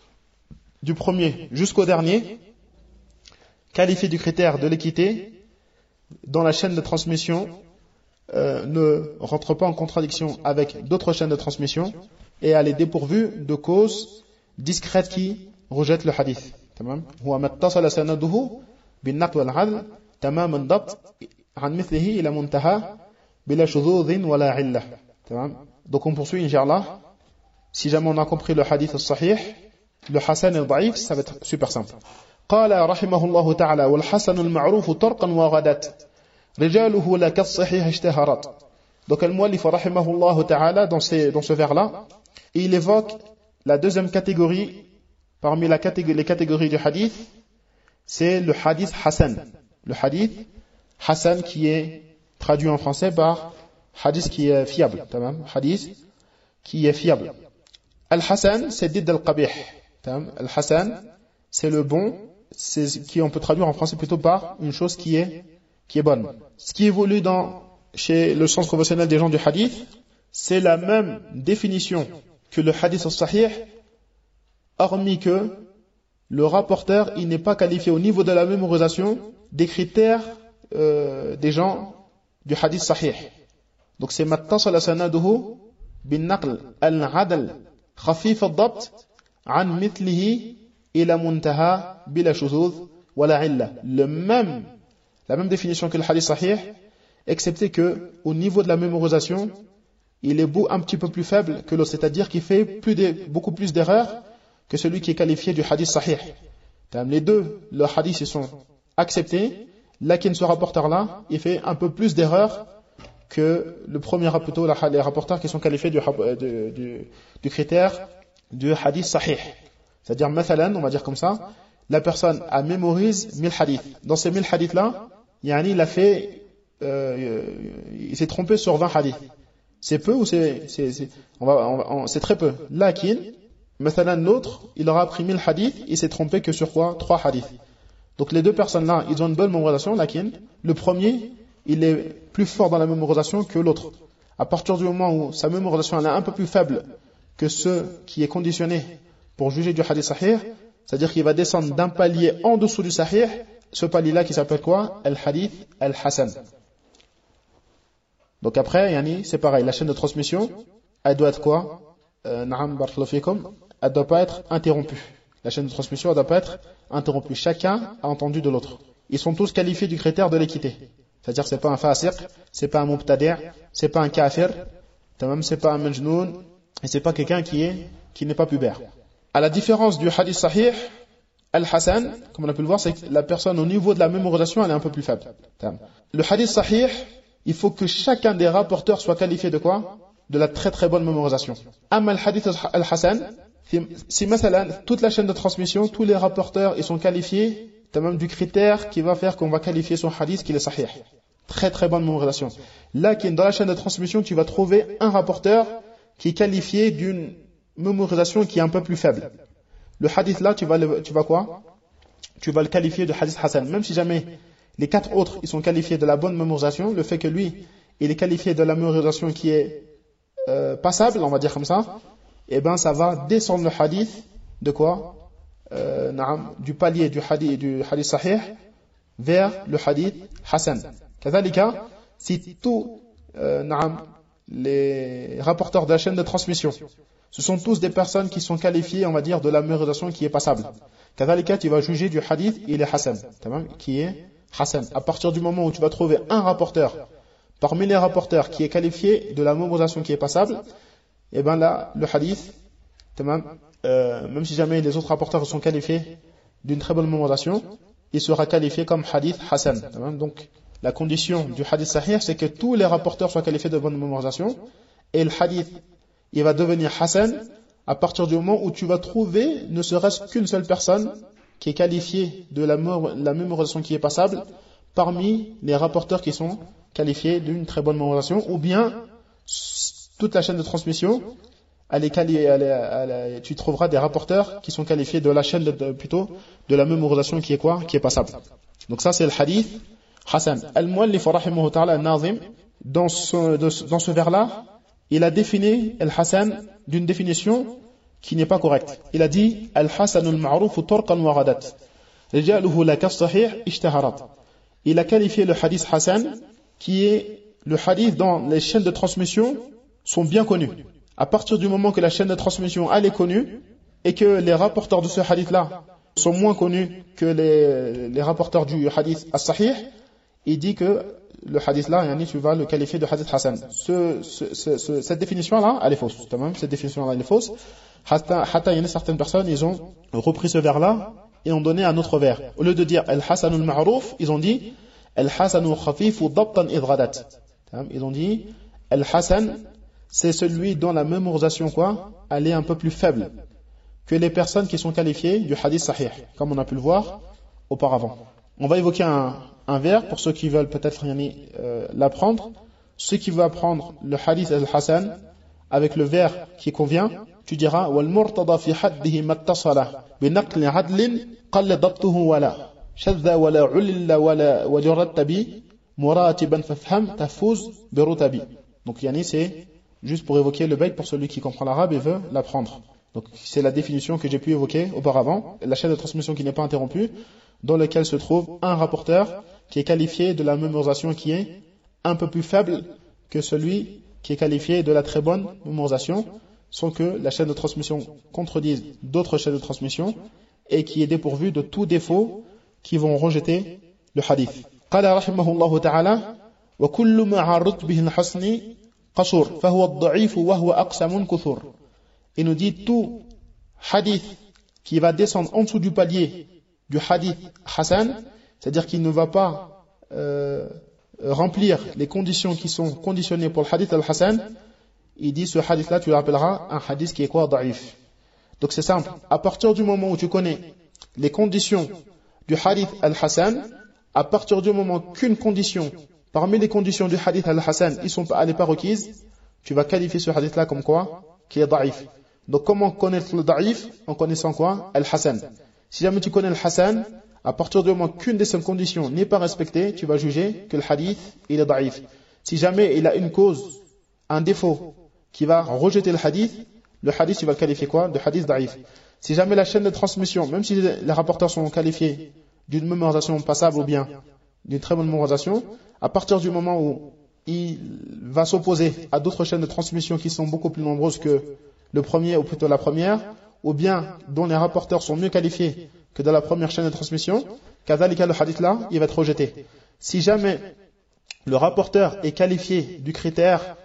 du premier jusqu'au dernier, qualifiés du critère de l'équité, dans la chaîne de transmission euh, ne rentre pas en contradiction avec d'autres chaînes de transmission, et elle est dépourvue de causes discrètes qui rejettent le hadith. هو ما اتصل سنده بالنقل والعدل تمام الضبط عن مثله إلى منتهى بلا شذوذ ولا علة. Donc on poursuit Inch'Allah. Si jamais on a compris le hadith al-sahih, le hasan et le da'if, ça va être super simple. قال رحمه الله تعالى والحسن المعروف طرقا وغدت رجاله لك الصحيح اشتهرت. Donc al-muallif رحمه الله تعالى dans, ces, dans ce vers-là, il évoque la deuxième catégorie parmi la catégorie, les catégories du hadith, c'est le hadith hasan. Le hadith hasan qui est traduit en français par hadith qui est fiable. Hadith qui est fiable. Al-hasan, c'est dit al-qabih. Al-hasan, c'est le bon, c'est qui on peut traduire en français plutôt par une chose qui est, qui est bonne. Ce qui évolue dans, chez le sens professionnel des gens du hadith, c'est la même définition que le hadith al-sahih, hormis que le rapporteur, il n'est pas qualifié au niveau de la mémorisation des critères euh, des gens du hadith sahih. Donc c'est mattasala sanaduhu bin naql al-adl khafif al-dabt an mithlihi ila muntaha bila shuzuz wala illa. Le même, la même définition que le hadith sahih, excepté que au niveau de la mémorisation, il est beau un petit peu plus faible que l'autre, c'est-à-dire qu'il fait plus de, beaucoup plus d'erreurs que celui qui est qualifié du hadith sahih. Les deux, le hadith, ils sont acceptés. Lakin ce rapporteur-là, il fait un peu plus d'erreurs que le premier, plutôt les rapporteurs qui sont qualifiés du, du, du, du critère du hadith sahih. C'est-à-dire, mathalan, on va dire comme ça, la personne a mémorise mille hadiths. Dans ces mille hadiths-là, yani, il a fait, euh, il s'est trompé sur vingt hadiths. C'est peu ou c'est, c'est, c'est, on va, on va, on, c'est très peu. Lakin, mathalan, l'autre, il aura appris mille hadiths, il s'est trompé que sur quoi? Trois hadiths. Donc les deux personnes-là, ils ont une bonne mémorisation, lakin, le premier, il est plus fort dans la mémorisation que l'autre. À partir du moment où sa mémorisation elle est un peu plus faible que ceux qui est conditionné pour juger du hadith sahih, c'est-à-dire qu'il va descendre d'un palier en dessous du sahih, ce palier-là qui s'appelle quoi? Al-hadith al-hasan. Donc après, yani, c'est pareil, la chaîne de transmission, elle doit être quoi? euh, Na'am barakallahu fikum, elle doit pas être interrompue. La chaîne de transmission, elle doit pas être interrompue. Chacun a entendu de l'autre. Ils sont tous qualifiés du critère de l'équité. C'est-à-dire que c'est pas un fasiq, c'est pas un mubtadi', c'est pas un kafir, même c'est pas un majnoun, et c'est pas quelqu'un qui est, qui n'est pas pubère. À la différence du hadith sahih, al-hasan, comme on a pu le voir, c'est que la personne au niveau de la mémorisation, elle est un peu plus faible. Le hadith sahih, il faut que chacun des rapporteurs soit qualifié de quoi? De la très très bonne mémorisation. Amma al-hadith al-hasan, si مثلا toute la chaîne de transmission, tous les rapporteurs, ils sont qualifiés même du critère qui va faire qu'on va qualifier son hadith qu'il est sahih. Très très bonne mémorisation. Là, dans la chaîne de transmission, tu vas trouver un rapporteur qui est qualifié d'une mémorisation qui est un peu plus faible. Le hadith là, tu vas le, tu vas quoi? Tu vas le qualifier de hadith hasan. Même si jamais les quatre autres, ils sont qualifiés de la bonne mémorisation, le fait que lui, il est qualifié de la mémorisation qui est euh, passable, on va dire comme ça, eh ben ça va descendre le hadith de quoi? Euh, du palier du hadith, du hadith sahih vers le hadith hasan. Kadhalika, si tous euh, les rapporteurs de la chaîne de transmission, ce sont tous des personnes qui sont qualifiées, on va dire, de la mémorisation qui est passable. Kadhalika, tu vas juger du hadith, il est hasan, qui est hasan. À partir du moment où tu vas trouver un rapporteur parmi les rapporteurs qui est qualifié de la mémorisation qui est passable, et bien là, le hadith, euh, même si jamais les autres rapporteurs sont qualifiés d'une très bonne mémorisation, il sera qualifié comme hadith hasan. Donc, la condition du hadith sahih, c'est que tous les rapporteurs soient qualifiés de bonne mémorisation, et le hadith, il va devenir hasan à partir du moment où tu vas trouver ne serait-ce qu'une seule personne qui est qualifiée de la, la mémorisation qui est passable parmi les rapporteurs qui sont qualifiés d'une très bonne mémorisation, ou bien toute la chaîne de transmission, elle est quali- elle est, elle est, tu trouveras des rapporteurs qui sont qualifiés de la chaîne de, de, plutôt de la mémorisation qui est quoi, qui est passable. Donc ça c'est le hadith hasan. Al-Muallif rahimahu ta'ala al-Nazim, dans ce, dans ce vers-là, il a défini al-hasan d'une définition qui n'est pas correcte. Il a dit al-hasan al-ma'ruf turqan wa ghadat rijaluhu la kas-sahih ishtaharat. Il a qualifié le hadith hasan qui est le hadith dont les chaînes de transmission sont bien connues. À partir du moment que la chaîne de transmission elle est connue et que les rapporteurs de ce hadith-là sont moins connus que les, les rapporteurs du hadith as-sahih, il dit que le hadith-là, yani, tu vas le qualifier de hadith hasan. Ce, ce, ce, ce, cette définition-là, elle est fausse. Cette définition-là, elle est fausse. Hatta, hatta, il y a certaines personnes, ils ont repris ce vers-là et ont donné un autre vers. Au lieu de dire al-hasanul ma'ruf, ils ont dit al-hasanul khafifu dabtan idghadat. Ils ont dit al-hasan, c'est celui dont la mémorisation, quoi, elle est un peu plus faible que les personnes qui sont qualifiées du hadith sahih, comme on a pu le voir auparavant. On va évoquer un, un vers pour ceux qui veulent peut-être euh, l'apprendre. Ceux qui veulent apprendre le hadith al-hasan avec le vers qui convient, tu diras wal murtada fi haddihi mattasala bi naqli adlin qalla dabtuhu wala shadda wala ulilla wala wajrattabi muratiban fafham tafuz bi rutabi. Donc yani c'est juste pour évoquer le bayt pour celui qui comprend l'arabe et veut l'apprendre. Donc c'est la définition que j'ai pu évoquer auparavant, la chaîne de transmission qui n'est pas interrompue, dans laquelle se trouve un rapporteur qui est qualifié de la mémorisation qui est un peu plus faible que celui qui est qualifié de la très bonne mémorisation, sans que la chaîne de transmission contredise d'autres chaînes de transmission et qui est dépourvu de tout défaut qui vont rejeter le hadith. قال رحمه الله تعالى وكل ما عرضت به الحسن قصور فهو الضعيف وهو أقسم كثور. Il nous dit tout hadith qui va descendre en dessous du palier du hadith hasan, c'est-à-dire qu'il ne va pas euh, remplir les conditions qui sont conditionnées pour le hadith al-hasan, il dit ce hadith-là, tu l'appelleras un hadith qui est quoi, da'if. Donc c'est simple, à partir du moment où tu connais les conditions du hadith al-hasan, à partir du moment qu'une condition, parmi les conditions du hadith al-hasan, ils sont, elle n'est pas requise, tu vas qualifier ce hadith-là comme quoi, qui est da'if. Donc comment connaître le da'if? En connaissant quoi? Al-hasan. Si jamais tu connais le hasan, à partir du moment qu'une de ces conditions n'est pas respectée, tu vas juger que le hadith, il est da'if. Si jamais il a une cause, un défaut, qui va rejeter le hadith, le hadith, tu vas le qualifier quoi? De hadith da'if. Si jamais la chaîne de transmission, même si les rapporteurs sont qualifiés d'une mémorisation passable ou bien d'une très bonne mémorisation, à partir du moment où il va s'opposer à d'autres chaînes de transmission qui sont beaucoup plus nombreuses que le premier ou plutôt la première, ou bien dont les rapporteurs sont mieux qualifiés que dans la première chaîne de transmission, kadhalika le hadith là, il va être rejeté. Si jamais le rapporteur est qualifié du critère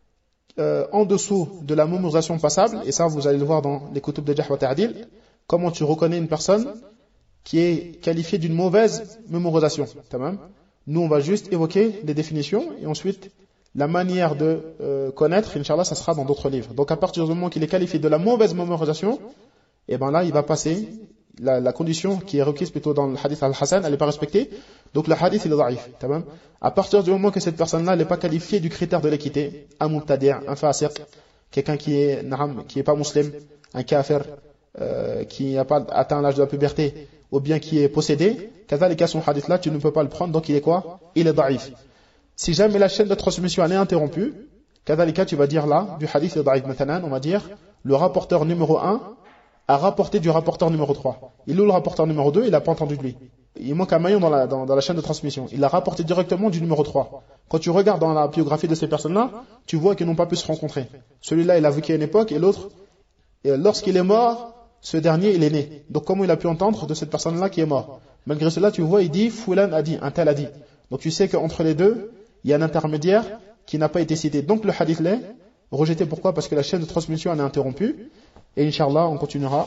euh, en dessous de la mémorisation passable, et ça vous allez le voir dans les kutub de Jarh wa Ta'dil, comment tu reconnais une personne qui est qualifiée d'une mauvaise mémorisation. Tamam. Nous on va juste évoquer les définitions et ensuite la manière de euh, connaître, Inch'Allah, ça sera dans d'autres livres. Donc à partir du moment qu'il est qualifié de la mauvaise mémorisation, et ben là il va passer la, la condition qui est requise plutôt dans le hadith al-Hasan, elle n'est pas respectée, donc le hadith il est da'if. Tamam. À partir du moment que cette personne-là n'est pas qualifiée du critère de l'équité, un mubtadi', un fasiq, quelqu'un qui est naam, qui est pas musulman, un kafir, euh, qui n'a pas atteint l'âge de la puberté, ou bien qui est possédé, kadhalika son hadith là, tu ne peux pas le prendre, donc il est quoi? Il est da'if. Si jamais la chaîne de transmission elle est interrompue, kadhalika tu vas dire là, du hadith est da'if maintenant, on va dire, le rapporteur numéro un a rapporté du rapporteur numéro trois. Il est où le rapporteur numéro deux? Il n'a pas entendu de lui. Il manque un maillon dans la, dans, dans la chaîne de transmission. Il a rapporté directement du numéro trois. Quand tu regardes dans la biographie de ces personnes-là, tu vois qu'ils n'ont pas pu se rencontrer. Celui-là, il a vécu à une époque, et l'autre, et lorsqu'il est mort, ce dernier, il est né. Donc comment il a pu entendre de cette personne-là qui est mort? Malgré cela, tu vois, il dit, Foulan a dit, un tel a dit. Donc tu sais qu'entre les deux, il y a un intermédiaire qui n'a pas été cité. Donc le hadith l'est rejeté. Pourquoi? Parce que la chaîne de transmission elle est interrompue. Et Inch'Allah, on continuera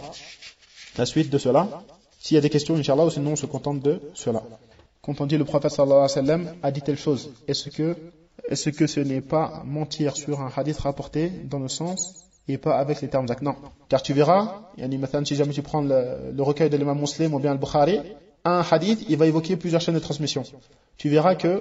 la suite de cela. S'il y a des questions, Inch'Allah, ou sinon on se contente de cela. Quand on dit le prophète sallallahu alayhi wa sallam a dit telle chose, est-ce que, est-ce que ce n'est pas mentir sur un hadith rapporté dans le sens et pas avec les termes exacts? Non. Car tu verras, si jamais tu prends le, le recueil de l'imam Muslim ou bien le Bukhari, un hadith, il va évoquer plusieurs chaînes de transmission. Tu verras que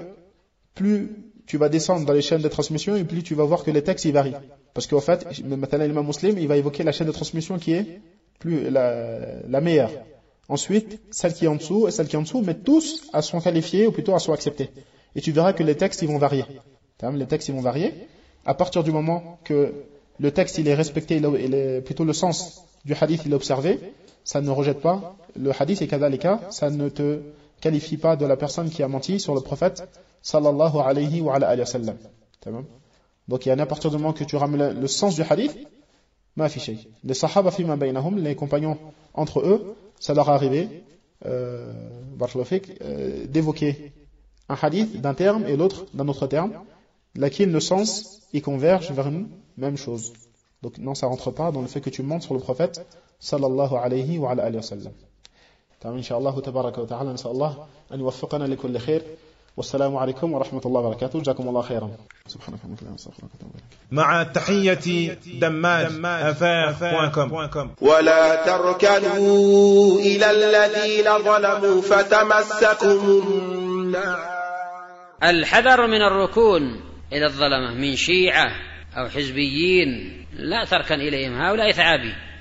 plus tu vas descendre dans les chaînes de transmission et plus tu vas voir que les textes ils varient. Parce qu'en fait, maintenant l'imam Muslim, il va évoquer la chaîne de transmission qui est plus la, la meilleure. Ensuite, celle qui est en dessous et celle qui est en dessous, mais tous elles sont qualifiées ou plutôt elles sont acceptées. Et tu verras que les textes ils vont varier. Les textes ils vont varier. À partir du moment que le texte il est respecté, il est, plutôt le sens du hadith il est observé, ça ne rejette pas le hadith et kadhalika, ça ne te qualifie pas de la personne qui a menti sur le prophète sallallahu alayhi wa alayhi wa sallam. Donc il y a à partir du moment que tu ramènes le sens du hadith, ma fi shay. Les sahaba fi ma baynahum, les compagnons entre eux, ça leur est arrivé euh, euh, d'évoquer un hadith d'un terme et l'autre d'un autre terme, laquelle le sens y converge vers une même chose. Donc non, ça rentre pas dans le fait que tu montes sur le prophète sallallahu alayhi wa alayhi wa sallam. إن شاء الله تبارك وتعالى نسأل الله أن يوفقنا لكل خير والسلام عليكم ورحمة الله وبركاته جزاكم الله خيرا سبحانك اللهم وبحمدك مع تحية دماج أفاق بوينت كوم ولا تركنوا إلى الذين ظلموا فتمسكم النار. الحذر من الركون إلى الظلمة من شيعة أو حزبيين، لا تركن إليهم، هؤلاء ثعابين.